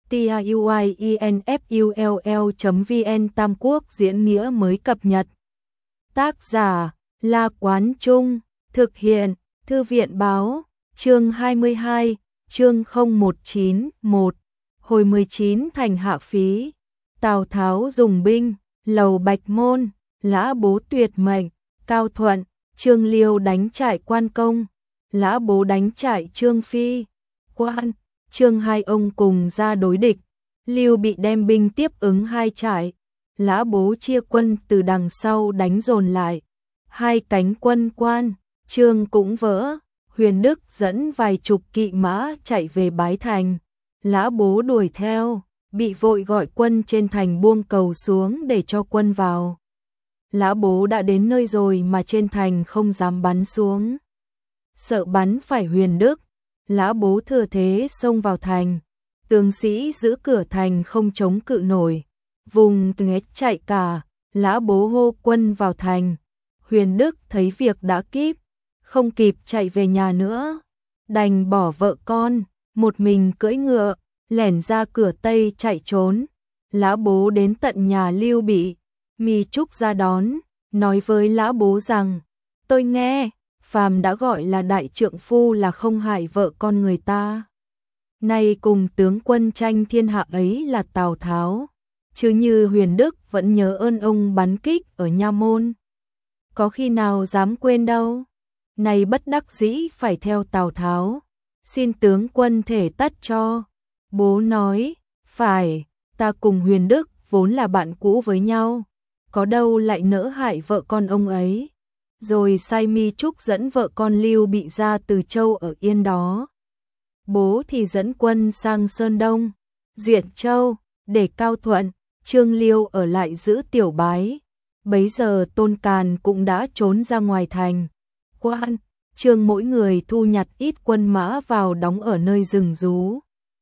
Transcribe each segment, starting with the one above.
tiuinfull.vn Tam Quốc diễn nghĩa mới cập nhật. Tác giả La Quán Trung, thực hiện Thư viện Báo, chương 22, chương 0191, hồi 19 thành hạ phí. Tào Tháo dùng binh, lầu Bạch Môn, Lã Bố tuyệt mệnh, Cao Thuận, Trương Liêu đánh trại Quan Công, Lã Bố đánh trại Trương Phi, Quan, Trương hai ông cùng ra đối địch. Liêu bị đem binh tiếp ứng hai trại, Lã Bố chia quân từ đằng sau đánh dồn lại. Hai cánh quân Quan, Trương cũng vỡ, Huyền Đức dẫn vài chục kỵ mã chạy về Bái Thành. Lã Bố đuổi theo, bị vội gọi quân trên thành buông cầu xuống để cho quân vào. Lã Bố đã đến nơi rồi mà trên thành không dám bắn xuống. Sợ bắn phải Huyền Đức, Lã Bố thừa thế xông vào thành. Tướng sĩ giữ cửa thành không chống cự nổi, vùng nghét chạy cả. Lã Bố hô quân vào thành. Huyền Đức thấy việc đã kíp, không kịp chạy về nhà nữa, đành bỏ vợ con, một mình cưỡi ngựa, lẻn ra cửa Tây chạy trốn. Lã Bố đến tận nhà Lưu Bị, Mi Trúc ra đón, nói với Lã Bố rằng: tôi nghe, phàm đã gọi là đại trượng phu là không hại vợ con người ta. Nay cùng tướng quân tranh thiên hạ ấy là Tào Tháo, chứ như Huyền Đức vẫn nhớ ơn ông bắn kích ở Nha Môn. Có khi nào dám quên đâu. Này bất đắc dĩ phải theo Tào Tháo, xin tướng quân thể tất cho. Bố nói: phải, ta cùng Huyền Đức vốn là bạn cũ với nhau, có đâu lại nỡ hại vợ con ông ấy. Rồi sai Mi Trúc dẫn vợ con Lưu Bị ra Từ Châu ở yên đó. Bố thì dẫn quân sang Sơn Đông, Duyện Châu, để Cao Thuận, Trương Liêu ở lại giữ Tiểu Bái. Bấy giờ Tôn Càn cũng đã trốn ra ngoài thành. Quan, Trương mỗi người thu nhặt ít quân mã vào đóng ở nơi rừng rú.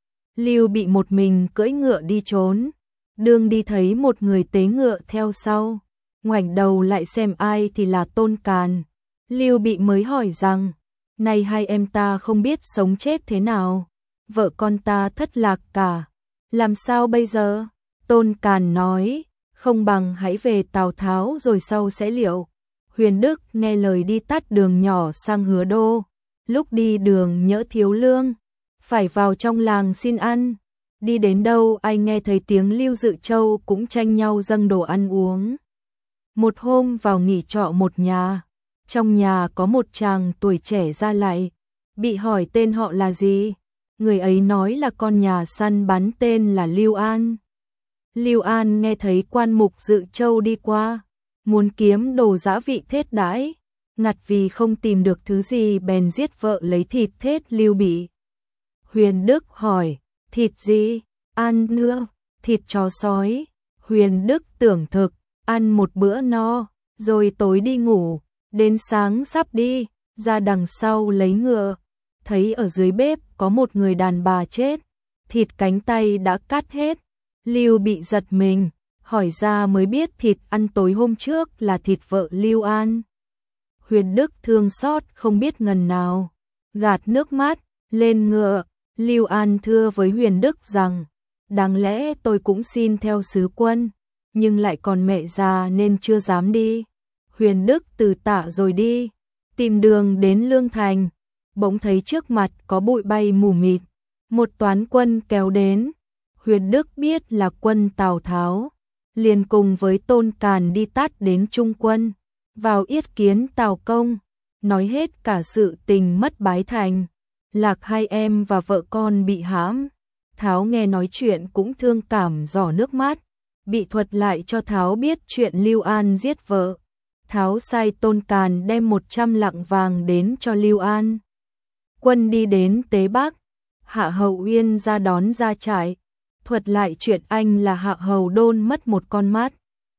Lưu Bị một mình cưỡi ngựa đi trốn, đương đi thấy một người tế ngựa theo sau, ngoảnh đầu lại xem ai thì là Tôn Càn. Lưu Bị mới hỏi rằng: này hai em ta không biết sống chết thế nào, vợ con ta thất lạc cả, làm sao bây giờ? Tôn Càn nói: không bằng hãy về Tào Tháo rồi sau sẽ liệu. Huyền Đức nghe lời đi tắt đường nhỏ sang Hứa Đô, lúc đi đường nhỡ thiếu lương, phải vào trong làng xin ăn. Đi đến đâu ai nghe thấy tiếng Lưu Dự Châu cũng tranh nhau dâng đồ ăn uống. Một hôm vào nghỉ trọ một nhà, trong nhà có một chàng tuổi trẻ ra lại, bị hỏi tên họ là gì. Người ấy nói là con nhà săn bắn tên là Lưu An. Lưu An nghe thấy quan mục Dự Châu đi qua, muốn kiếm đồ giã vị thết đãi, ngặt vì không tìm được thứ gì bèn giết vợ lấy thịt thết Lưu Bị. Huyền Đức hỏi: thịt gì? Ăn nữa, thịt chó sói. Huyền Đức tưởng thực, ăn một bữa no, rồi tối đi ngủ. Đến sáng sắp đi, ra đằng sau lấy ngựa, thấy ở dưới bếp có một người đàn bà chết, thịt cánh tay đã cắt hết. Lưu Bị giật mình, hỏi ra mới biết thịt ăn tối hôm trước là thịt vợ Lưu An. Huyền Đức thương xót không biết ngần nào, gạt nước mắt, lên ngựa. Lưu An thưa với Huyền Đức rằng: đáng lẽ tôi cũng xin theo sứ quân, nhưng lại còn mẹ già nên chưa dám đi. Huyền Đức từ tạ rồi đi, tìm đường đến Lương Thành, bỗng thấy trước mặt có bụi bay mù mịt, một toán quân kéo đến. Huyền Đức biết là quân Tào Tháo, liền cùng với Tôn Càn đi tắt đến Trung Quân, vào yết kiến Tào Công, nói hết cả sự tình mất Bái Thành, lạc hai em và vợ con bị hãm. Tháo nghe nói chuyện cũng thương cảm rỏ nước mắt, bị thuật lại cho Tháo biết chuyện Lưu An giết vợ. Tháo sai Tôn Càn đem 100 lạng vàng đến cho Lưu An. Quân đi đến Tế Bắc, Hạ Hầu Uyên ra đón ra trại, thuật lại chuyện anh là Hạ Hầu Đôn mất một con mắt,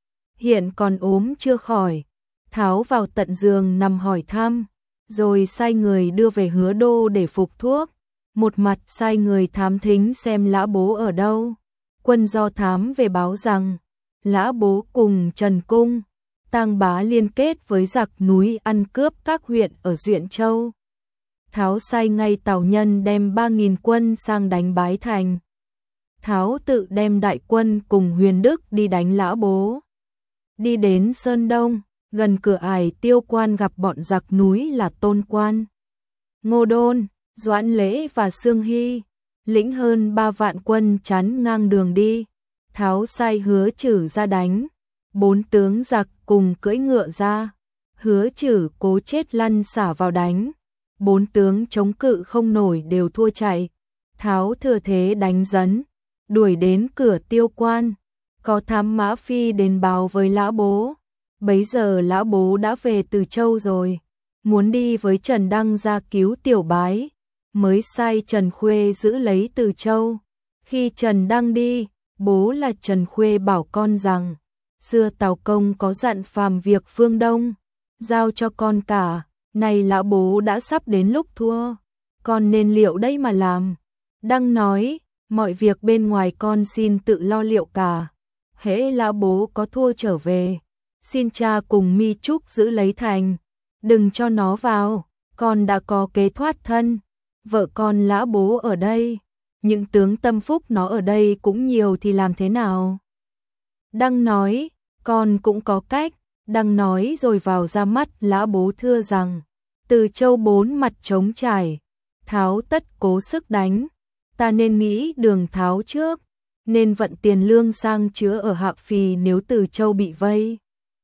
hiện còn ốm chưa khỏi. Tháo vào tận giường nằm hỏi thăm, rồi sai người đưa về Hứa Đô để phục thuốc, một mặt sai người thám thính xem Lã Bố ở đâu. Quân do thám về báo rằng Lã Bố cùng Trần Cung, Tang Bá liên kết với giặc núi ăn cướp các huyện ở Duyện Châu. Tháo sai ngay Tào Nhân đem 3.000 quân sang đánh Bái Thành. Tháo tự đem đại quân cùng Huyền Đức đi đánh Lã Bố. Đi đến Sơn Đông, gần cửa ải Tiêu Quan gặp bọn giặc núi là Tôn Quan, Ngô Đôn, Doãn Lễ và Sương Hy, lĩnh hơn 3 vạn quân chắn ngang đường đi. Tháo sai Hứa Chử ra đánh, 4 tướng giặc cùng cưỡi ngựa ra. Hứa Chử cố chết lăn xả vào đánh, 4 tướng chống cự không nổi đều thua chạy. Tháo thừa thế đánh dấn, đuổi đến cửa Tiêu Quan. Có thám mã phi đến báo với Lã Bố. Bấy giờ Lã Bố đã về Từ Châu rồi, muốn đi với Trần Đăng ra cứu Tiểu Bái, mới sai Trần Khuê giữ lấy Từ Châu. Khi Trần Đăng đi, bố là Trần Khuê bảo con rằng, xưa Tào Công có dặn phàm việc phương Đông, giao cho con cả, này Lã Bố đã sắp đến lúc thua, con nên liệu đây mà làm. Đăng nói, mọi việc bên ngoài con xin tự lo liệu cả, hễ Lã Bố có thua trở về, xin cha cùng Mi Trúc giữ lấy thành, đừng cho nó vào, con đã có kế thoát thân, vợ con Lã Bố ở đây, những tướng tâm phúc nó ở đây cũng nhiều thì làm thế nào? Đăng nói, con cũng có cách. Đăng nói rồi vào ra mắt Lã Bố thưa rằng, Từ Châu 4 mặt trống trải, Tháo tất cố sức đánh, ta nên nghĩ đường Tháo trước, nên vận tiền lương sang chứa ở Hạ Phì nếu Từ Châu bị vây.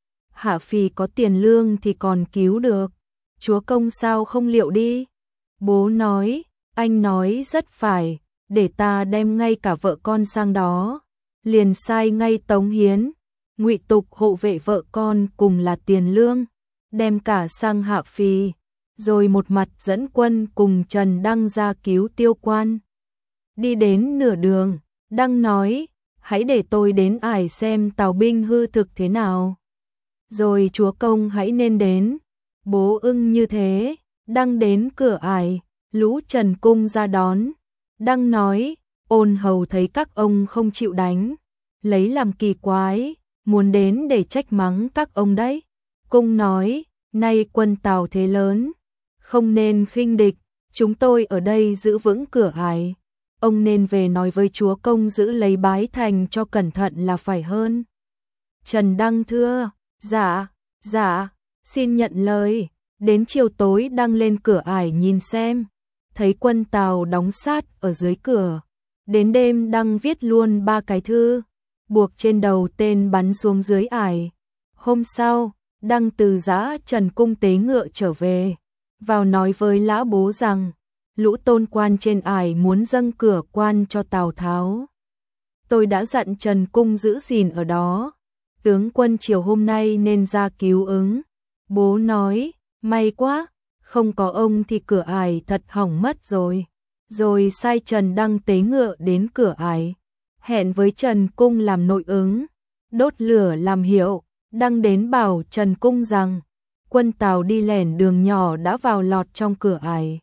Hạ Phì có tiền lương thì còn cứu được, chúa công sao không liệu đi? Bố nói, anh nói rất phải, để ta đem ngay cả vợ con sang đó. Liền sai ngay Tống Hiến, Ngụy Tục hộ vệ vợ con cùng là tiền lương, đem cả sang Hạ Phì, rồi một mặt dẫn quân cùng Trần Đăng ra cứu Tiêu Quan. Đi đến nửa đường, Đăng nói, hãy để tôi đến ải xem tào binh hư thực thế nào, rồi chúa công hãy nên đến. Bố ưng như thế. Đăng đến cửa ải, lũ Trần Cung ra đón. Đăng nói, Ôn hầu thấy các ông không chịu đánh, lấy làm kỳ quái, muốn đến để trách mắng các ông đấy. Cung nói, nay quân Tào thế lớn, không nên khinh địch, chúng tôi ở đây giữ vững cửa ải, ông nên về nói với chúa công giữ lấy Bái Thành cho cẩn thận là phải hơn. Trần Đăng thưa, dạ, xin nhận lời. Đến chiều tối Đăng lên cửa ải nhìn xem, thấy quân Tào đóng sát ở dưới cửa. Đến đêm Đăng viết luôn 3 cái thư, buộc trên đầu tên bắn xuống dưới ải. Hôm sau, Đăng từ giã Trần Cung tế ngựa trở về, vào nói với Lã Bố rằng, lũ Tôn Quan trên ải muốn dâng cửa quan cho Tào Tháo. Tôi đã dặn Trần Cung giữ gìn ở đó, tướng quân chiều hôm nay nên ra cứu ứng. Bố nói, may quá, không có ông thì cửa ải thật hỏng mất rồi. Rồi sai Trần Đăng tế ngựa đến cửa ải, hẹn với Trần Cung làm nội ứng, đốt lửa làm hiệu. Đăng đến bảo Trần Cung rằng, quân Tào đi lẻn đường nhỏ đã vào lọt trong cửa ải.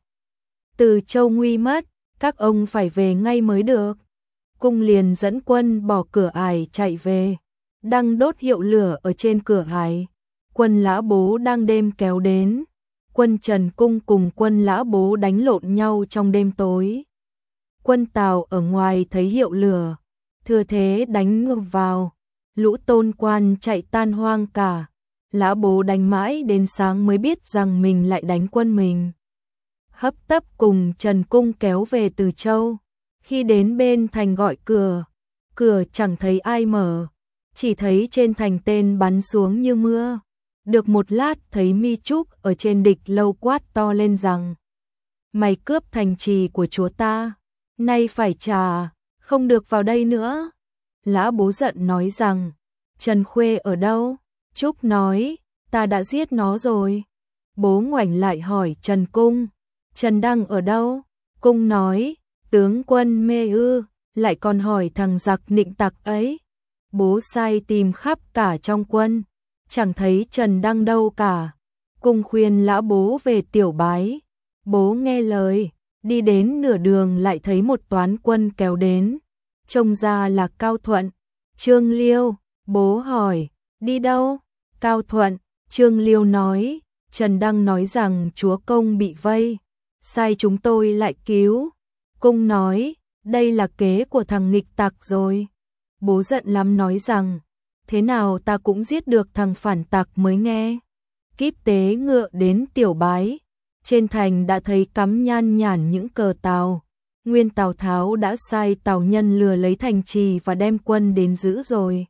Từ Châu nguy mất, các ông phải về ngay mới được. Cung liền dẫn quân bỏ cửa ải chạy về. Đăng đốt hiệu lửa ở trên cửa ải. Quân Lã Bố đang đêm kéo đến. Quân Trần Cung cùng quân Lã Bố đánh lộn nhau trong đêm tối. Quân Tào ở ngoài thấy hiệu lửa, thừa thế đánh ngược vào. Lũ Tôn Quan chạy tan hoang cả. Lã Bố đánh mãi đến sáng mới biết rằng mình lại đánh quân mình. Hấp tấp cùng Trần Cung kéo về Từ Châu. Khi đến bên thành gọi cửa, cửa chẳng thấy ai mở, chỉ thấy trên thành tên bắn xuống như mưa. Được một lát thấy Mi Trúc ở trên địch lâu quát to lên rằng, mày cướp thành trì của chúa ta, nay phải trả, không được vào đây nữa. Lã Bố giận nói rằng, Trần Khuê ở đâu? Trúc nói, ta đã giết nó rồi. Bố ngoảnh lại hỏi Trần Cung, Trần Đăng ở đâu? Cung nói, tướng quân mê ư, lại còn hỏi thằng giặc nịnh tặc ấy. Bố sai tìm khắp cả trong quân, chẳng thấy Trần Đăng đâu cả. Cung khuyên Lã Bố về Tiểu Bái. Bố nghe lời, đi đến nửa đường lại thấy một toán quân kéo đến. Trông ra là Cao Thuận, Trương Liêu. Bố hỏi, đi đâu? Cao Thuận, Trương Liêu nói, Trần Đăng nói rằng chúa công bị vây, sai chúng tôi lại cứu. Cung nói, đây là kế của thằng nghịch tặc rồi. Bố giận lắm nói rằng, thế nào ta cũng giết được thằng phản tặc mới nghe. Kíp tế ngựa đến Tiểu Bái, trên thành đã thấy cắm nhan nhản những cờ Tào. Nguyên Tào Tháo đã sai Tào Nhân lừa lấy thành trì và đem quân đến giữ rồi.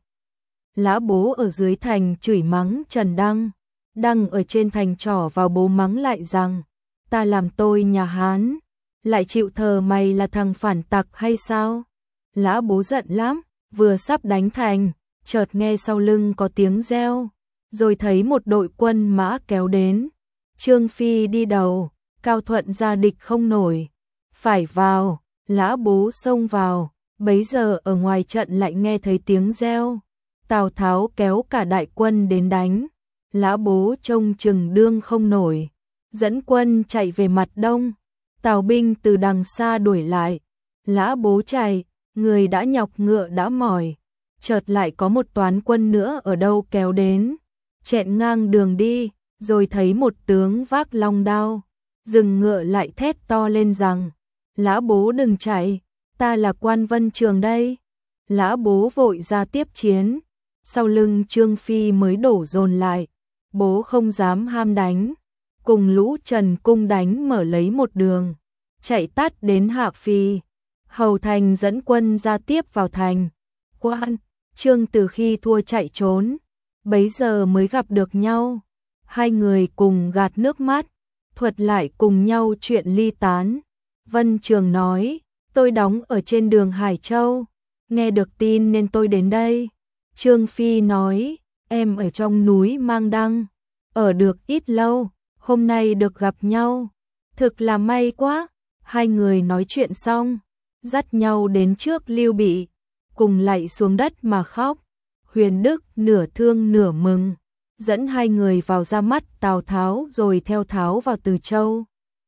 Lã Bố ở dưới thành chửi mắng Trần Đăng, Đăng ở trên thành trỏ vào bố mắng lại rằng, ta làm tôi nhà Hán, lại chịu thờ mày là thằng phản tặc hay sao? Lã Bố giận lắm, vừa sắp đánh thành, chợt nghe sau lưng có tiếng reo, rồi thấy một đội quân mã kéo đến. Trương Phi đi đầu, Cao Thuận ra địch không nổi, phải vào. Lã Bố xông vào, bấy giờ ở ngoài trận lại nghe thấy tiếng reo. Tào Tháo kéo cả đại quân đến đánh. Lã Bố trông chừng đương không nổi, dẫn quân chạy về mặt đông. Tào binh từ đằng xa đuổi lại. Lã Bố chạy, người đã nhọc ngựa đã mỏi, chợt lại có một toán quân nữa ở đâu kéo đến, chẹn ngang đường đi, rồi thấy một tướng vác long đao, dừng ngựa lại thét to lên rằng, Lã Bố đừng chạy, ta là Quan Vân Trường đây. Lã Bố vội ra tiếp chiến, sau lưng Trương Phi mới đổ dồn lại, bố không dám ham đánh, cùng lũ Trần Cung đánh mở lấy một đường, chạy tắt đến Hạ Phi. Hầu Thành dẫn quân ra tiếp vào thành. Quan, Trương từ khi thua chạy trốn, bấy giờ mới gặp được nhau. Hai người cùng gạt nước mắt, thuật lại cùng nhau chuyện ly tán. Vân Trường nói, tôi đóng ở trên đường Hải Châu, nghe được tin nên tôi đến đây. Trương Phi nói, em ở trong núi Mang Đăng, ở được ít lâu, hôm nay được gặp nhau, thực là may quá. Hai người nói chuyện xong, dắt nhau đến trước Lưu Bị, cùng lạy xuống đất mà khóc. Huyền Đức nửa thương nửa mừng, dẫn hai người vào ra mắt Tào Tháo rồi theo Tháo vào Từ Châu.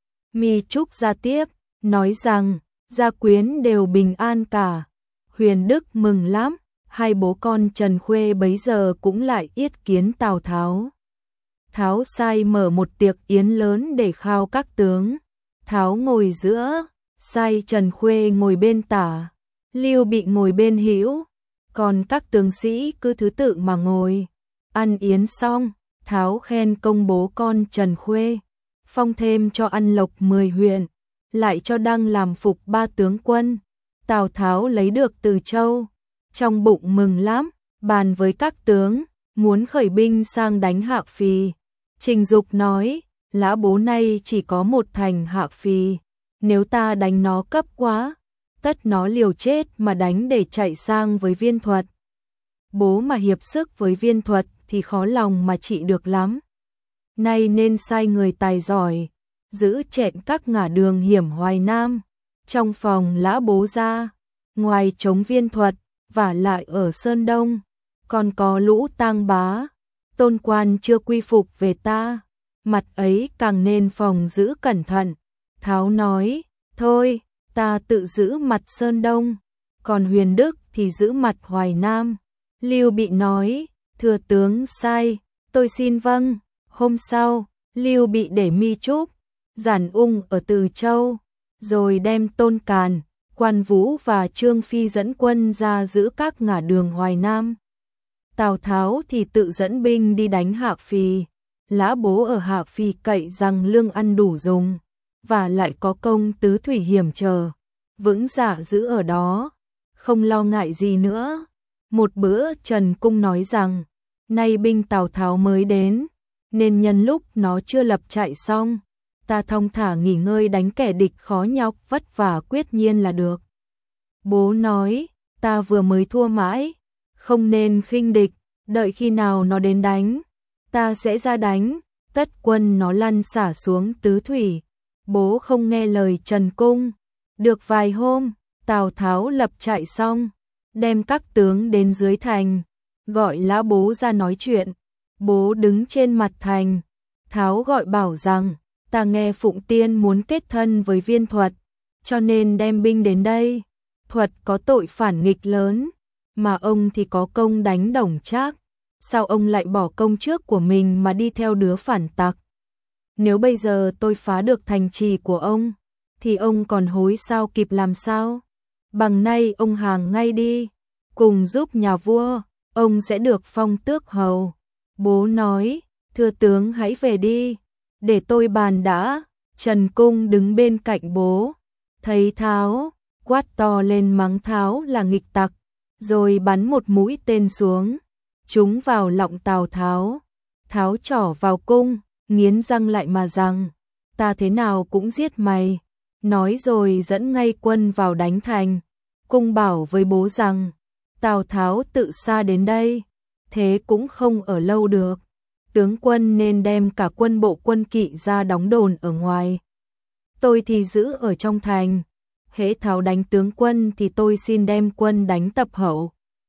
Mi Trúc ra tiếp, nói rằng, gia quyến đều bình an cả. Huyền Đức mừng lắm, hai bố con Trần Khuê bấy giờ cũng lại yết kiến Tào Tháo. Tháo sai mở một tiệc yến lớn để khao các tướng. Tháo ngồi giữa, sai Trần Khuê ngồi bên tả, Lưu Bị ngồi bên hữu, còn các tướng sĩ cứ thứ tự mà ngồi. Ăn yến xong, Tháo khen công bố con Trần Khuê, phong thêm cho ăn lộc 10 huyện, lại cho Đăng làm phục 3 tướng quân. Tào Tháo lấy được Từ Châu, trong bụng mừng lắm, bàn với các tướng, muốn khởi binh sang đánh Hạ Phì. Trình Dục nói, Lã Bố nay chỉ có một thành Hạ Phì, nếu ta đánh nó cấp quá, tất nó liều chết mà đánh để chạy sang với Viên Thuật. Bố mà hiệp sức với Viên Thuật thì khó lòng mà trị được lắm. Nay nên sai người tài giỏi, giữ chẹn các ngả đường hiểm Hoài Nam, trong phòng Lã Bố ra, ngoài chống Viên Thuật, và lại ở Sơn Đông, còn có lũ Tang Bá, Tôn Quan chưa quy phục về ta, mặt ấy càng nên phòng giữ cẩn thận. Tháo nói, thôi, ta tự giữ mặt Sơn Đông, còn Huyền Đức thì giữ mặt Hoài Nam. Lưu Bị nói, thưa tướng sai, tôi xin vâng. Hôm sau, Lưu Bị để Mi Trúc, Giản Ung ở Từ Châu, rồi đem Tôn Càn, Quan Vũ và Trương Phi dẫn quân ra giữ các ngả đường Hoài Nam. Tào Tháo thì tự dẫn binh đi đánh Hạ Phì. Lã Bố ở Hạ Phì cậy rằng lương ăn đủ dùng, và lại có công tứ thủy hiểm trở, vững dạ giữ ở đó, không lo ngại gì nữa. Một bữa Trần Cung nói rằng, nay binh Tào Tháo mới đến, nên nhân lúc nó chưa lập trại xong, ta thong thả nghỉ ngơi đánh kẻ địch khó nhọc vất vả quyết nhiên là được. Bố nói, ta vừa mới thua mãi, không nên khinh địch, đợi khi nào nó đến đánh, ta sẽ ra đánh, tất quân nó lăn xả xuống tứ thủy. Bố không nghe lời Trần Cung. Được vài hôm, Tào Tháo lập trại xong, đem các tướng đến dưới thành, gọi Lã Bố ra nói chuyện. Bố đứng trên mặt thành, Tháo gọi bảo rằng, ta nghe Phụng Tiên muốn kết thân với Viên Thuật, cho nên đem binh đến đây. Thuật có tội phản nghịch lớn, mà ông thì có công đánh Đổng Trác, sao ông lại bỏ công trước của mình mà đi theo đứa phản tặc? Nếu bây giờ tôi phá được thành trì của ông, thì ông còn hối sao kịp làm sao? bằng nay ông hàng ngay đi, cùng giúp nhà vua, ông sẽ được phong tước hầu. Bố nói, thưa tướng hãy về đi, để tôi bàn đã. Trần Cung đứng bên cạnh bố, thấy Tháo, quát to lên mắng Tháo là nghịch tặc, rồi bắn một mũi tên xuống, trúng vào lọng Tào Tháo. Tháo trỏ vào cung, nghiến răng lại mà rằng, ta thế nào cũng giết mày. Nói rồi dẫn ngay quân vào đánh thành. Cung bảo với bố rằng, Tào Tháo tự xa đến đây, thế cũng không ở lâu được. Tướng quân nên đem cả quân bộ quân kỵ ra đóng đồn ở ngoài. Tôi thì giữ ở trong thành. Hễ Tháo đánh tướng quân thì tôi xin đem quân đánh tập hậu.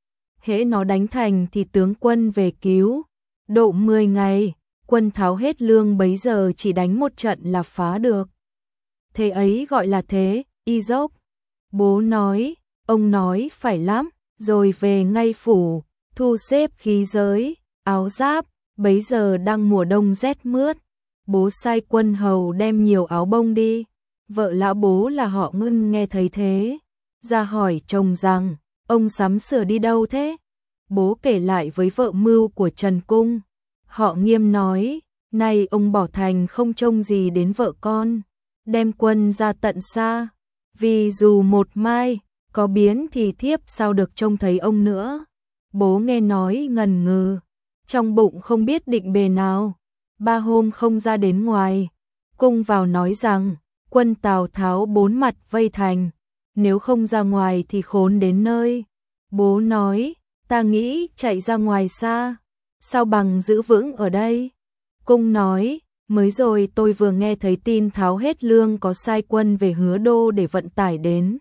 Hễ nó đánh thành thì tướng quân về cứu. Độ 10 ngày, quân Tháo hết lương bấy giờ chỉ đánh một trận là phá được. Thế ấy gọi là thế, y dốc. Bố nói, ông nói phải lắm, rồi về ngay phủ, thu xếp khí giới, áo giáp, bấy giờ đang mùa đông rét mướt. Bố sai quân hầu đem nhiều áo bông đi. Vợ lão bố là họ Ngân nghe thấy thế, ra hỏi chồng rằng, ông sắm sửa đi đâu thế? Bố kể lại với vợ mưu của Trần Cung. Họ Nghiêm nói, nay ông bỏ thành không trông gì đến vợ con, đem quân ra tận xa, vì dù một mai có biến thì thiếp sao được trông thấy ông nữa. Bố nghe nói ngần ngừ, trong bụng không biết định bề nào. 3 hôm không ra đến ngoài, Cung vào nói rằng, quân Tào Tháo 4 mặt vây thành, nếu không ra ngoài thì khốn đến nơi. Bố nói, ta nghĩ chạy ra ngoài xa, sao bằng giữ vững ở đây. Cung nói, mới rồi tôi vừa nghe thấy tin Tháo hết lương có sai quân về Hứa Đô để vận tải đến.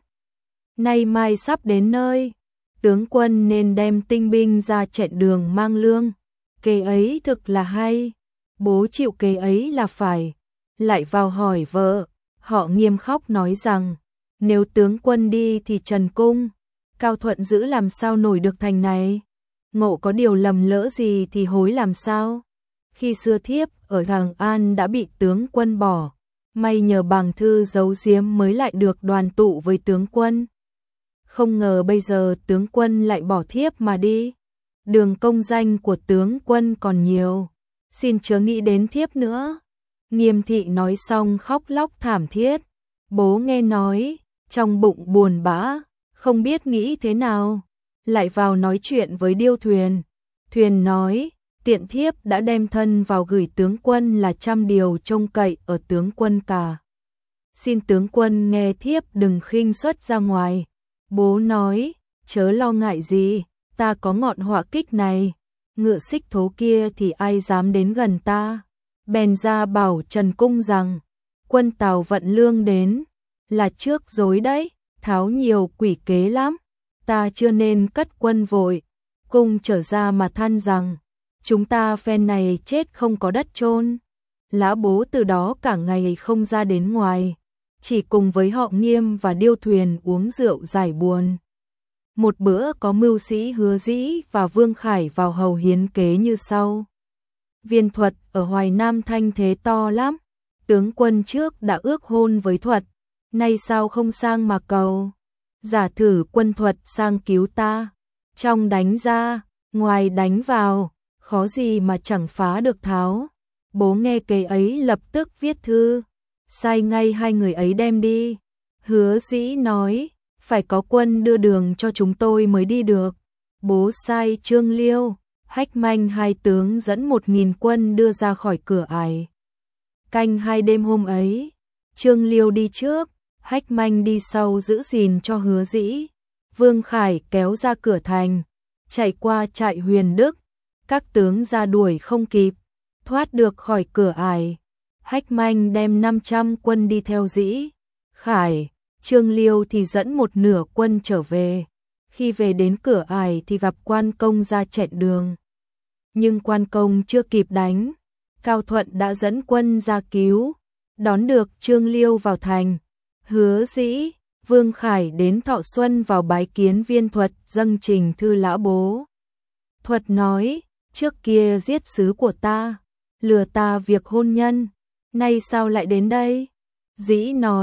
Nay mai sắp đến nơi, tướng quân nên đem tinh binh ra chặn đường mang lương. Kế ấy thực là hay, bố chịu kế ấy là phải. Lại vào hỏi vợ, họ Nghiêm khóc nói rằng, nếu tướng quân đi thì Trần Cung, Cao Thuận giữ làm sao nổi được thành này. Ngộ có điều lầm lỡ gì thì hối làm sao. Khi xưa thiếp ở Thàng An đã bị tướng quân bỏ, may nhờ bằng thư giấu giếm mới lại được đoàn tụ với tướng quân. Không ngờ bây giờ tướng quân lại bỏ thiếp mà đi. Đường công danh của tướng quân còn nhiều, xin chớ nghĩ đến thiếp nữa. Nghiêm thị nói xong khóc lóc thảm thiết. Bố nghe nói, trong bụng buồn bã, không biết nghĩ thế nào. Lại vào nói chuyện với Điêu Thuyền. Thuyền nói, tiện thiếp đã đem thân vào gửi tướng quân là 100 điều trông cậy ở tướng quân cả. Xin tướng quân nghe thiếp đừng khinh suất ra ngoài. Bố nói, chớ lo ngại gì, ta có ngọn họa kích này, ngựa xích thố kia thì ai dám đến gần ta. Bèn ra bảo Trần Cung rằng, quân Tào vận lương đến, là trước dối đấy, Tháo nhiều quỷ kế lắm, ta chưa nên cất quân vội. Cung trở ra mà than rằng, chúng ta phen này chết không có đất chôn. Lã bố từ đó cả ngày không ra đến ngoài, chỉ cùng với họ Nghiêm và Điêu Thuyền uống rượu giải buồn. Một bữa có mưu sĩ Hứa Dĩ và Vương Khải vào hầu hiến kế như sau. Viên Thuật ở Hoài Nam thanh thế to lắm, tướng quân trước đã ước hôn với Thuật, nay sao không sang mà cầu. Giả thử quân Thuật sang cứu ta, trong đánh ra, ngoài đánh vào, khó gì mà chẳng phá được Tháo. Bố nghe kế ấy lập tức viết thư, sai ngay 2 người ấy đem đi. Hứa Dĩ nói, phải có quân đưa đường cho chúng tôi mới đi được. Bố sai Trương Liêu, Hách Manh 2 tướng dẫn 1000 quân đưa ra khỏi cửa ải. Canh 2 đêm hôm ấy, Trương Liêu đi trước, Hách Manh đi sau giữ gìn cho Hứa Dĩ. Vương Khải kéo ra cửa thành, chạy qua trại Huyền Đức, các tướng ra đuổi không kịp, thoát được khỏi cửa ải. Hách Manh đem 500 quân đi theo Dĩ, Khải, Trương Liêu thì dẫn một nửa quân trở về. Khi về đến cửa ải thì gặp Quan Công ra chặn đường. Nhưng Quan Công chưa kịp đánh, Cao Thuận đã dẫn quân ra cứu, đón được Trương Liêu vào thành. Hứa Dĩ, Vương Khải đến Thọ Xuân vào bái kiến Viên Thuật dâng trình thư lã bố. Thuật nói, trước kia giết sứ của ta, lừa ta việc hôn nhân, nay sao lại đến đây? Dĩ nói,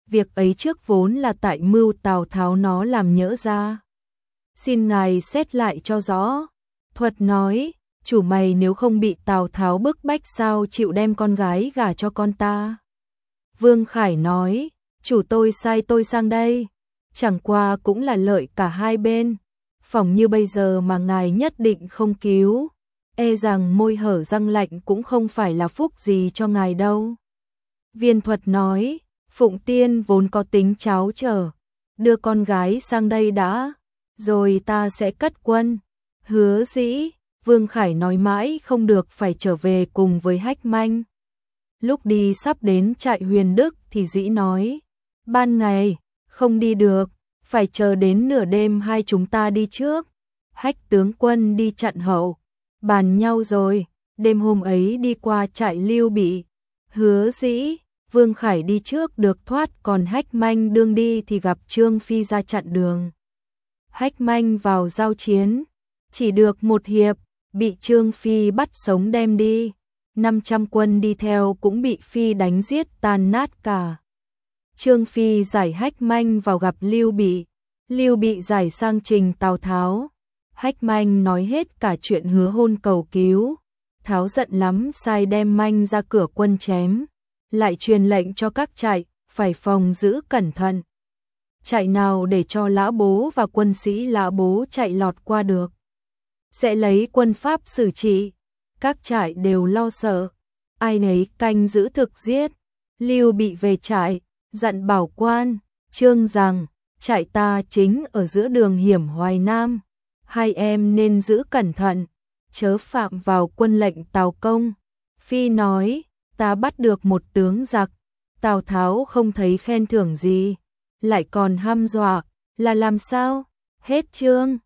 việc ấy trước vốn là tại mưu Tào Tháo nó làm nhỡ ra. Xin ngài xét lại cho rõ. Thuật nói, chủ mày nếu không bị Tào Tháo bức bách sao chịu đem con gái gả cho con ta. Vương Khải nói, chủ tôi sai tôi sang đây, chẳng qua cũng là lợi cả hai bên. Phỏng như bây giờ mà ngài nhất định không cứu, e rằng môi hở răng lạnh cũng không phải là phúc gì cho ngài đâu. Viên Thuật nói, Phụng Tiên vốn có tính cháu trở, đưa con gái sang đây đã, rồi ta sẽ cất quân. Hứa Dĩ, Vương Khải nói mãi không được phải trở về cùng với Hách Manh. Lúc đi sắp đến trại Huyền Đức thì Dĩ nói, ban ngày, không đi được, phải chờ đến nửa đêm hai chúng ta đi trước. Hách tướng quân đi chặn hậu, bàn nhau rồi, đêm hôm ấy đi qua trại Lưu Bị. Hứa Dĩ, Vương Khải đi trước được thoát, còn Hách Manh đương đi thì gặp Trương Phi ra chặn đường. Hách Manh vào giao chiến, chỉ được một hiệp, bị Trương Phi bắt sống đem đi. 500 quân đi theo cũng bị Phi đánh giết tan nát cả. Trương Phi giải Hách Manh vào gặp Lưu Bị, Lưu Bị giải sang trình Tào Tháo. Hách Manh nói hết cả chuyện hứa hôn cầu cứu. Tháo giận lắm sai đem Manh ra cửa quân chém, lại truyền lệnh cho các trại phải phòng giữ cẩn thận. Trại nào để cho Lã Bố và quân sĩ Lã Bố chạy lọt qua được, sẽ lấy quân pháp xử trị. Các trại đều lo sợ, ai nấy canh giữ thực giết. Lưu Bị về trại, dặn bảo quan, Trương rằng, trại ta chính ở giữa đường hiểm Hoài Nam, hai em nên giữ cẩn thận, chớ phạm vào quân lệnh Tào công. Phi nói, ta bắt được một tướng giặc, Tào Tháo không thấy khen thưởng gì, lại còn hăm dọa, là làm sao? Hết chương.